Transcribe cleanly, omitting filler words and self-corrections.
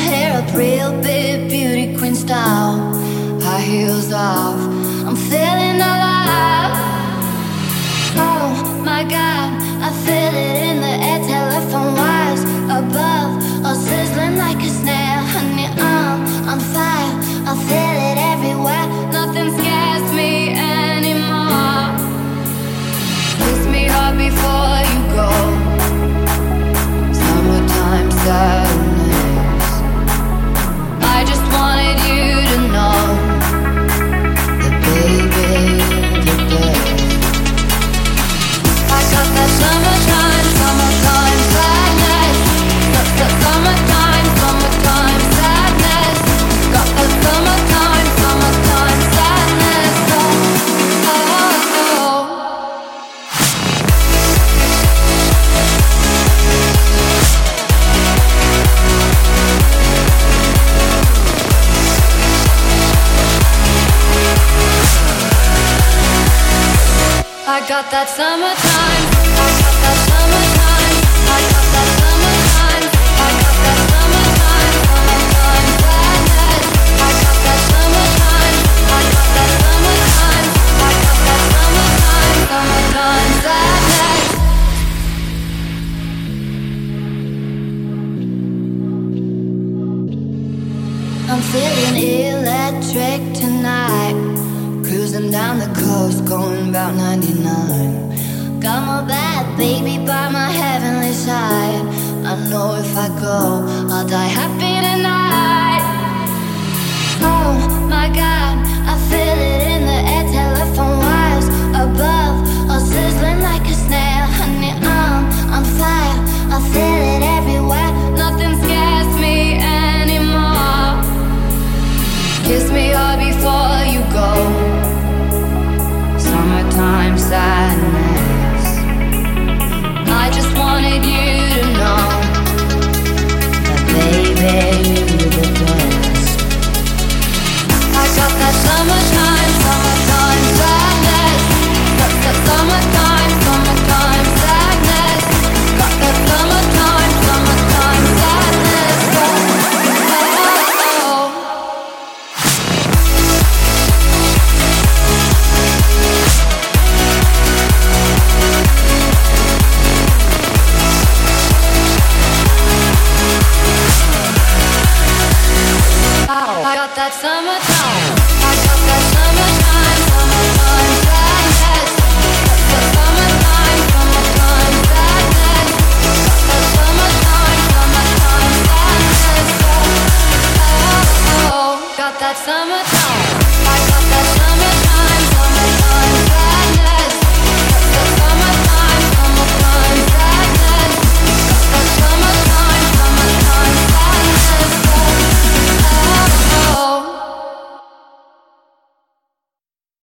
hair up real big, beauty queen style. High heels off, I'm feeling alive. Oh my God, I feel it in the air. Telephone wires above, all sizzling like a snare. Honey, I'm on fire, I feel it everywhere. Nothing scares me anymore. Kiss me hard before you go. Summertime sadness. I just wanted you to know that baby, the best. I got that summertime, summertime sadness. Summertime, summertime sadness. Got that summertime, summertime sadness. Oh, oh, oh. I got that summertime. I got that summertime. I got that summertime. I got that summertime. Summertime sadness. I got that summertime. I got that summertime. I got that summertime. Summertime sadness. I'm feeling electric tonight. Cruising down the coast, going about 99. Got my bad baby by my heavenly side. I know if I go, I'll die happy tonight. Oh my God, I feel it in the air. Telephone wires above, all sizzling like a snare. Honey, I'm on fire, I feel it everywhere. Nothing scares me anymore. Kiss me hard before you go. Summertime sadness. I just wanted you to know that baby, you're the best. I got that summertime, summertime sadness. Got that summertime, summertime sadness. Got that summertime, summertime sadness. Oh, oh, oh. I got that summertime. I got that summertime, summertime sadness. That summertime, summertime sadness. That summertime, summertime sadness. Oh, oh, oh. Got that summertime.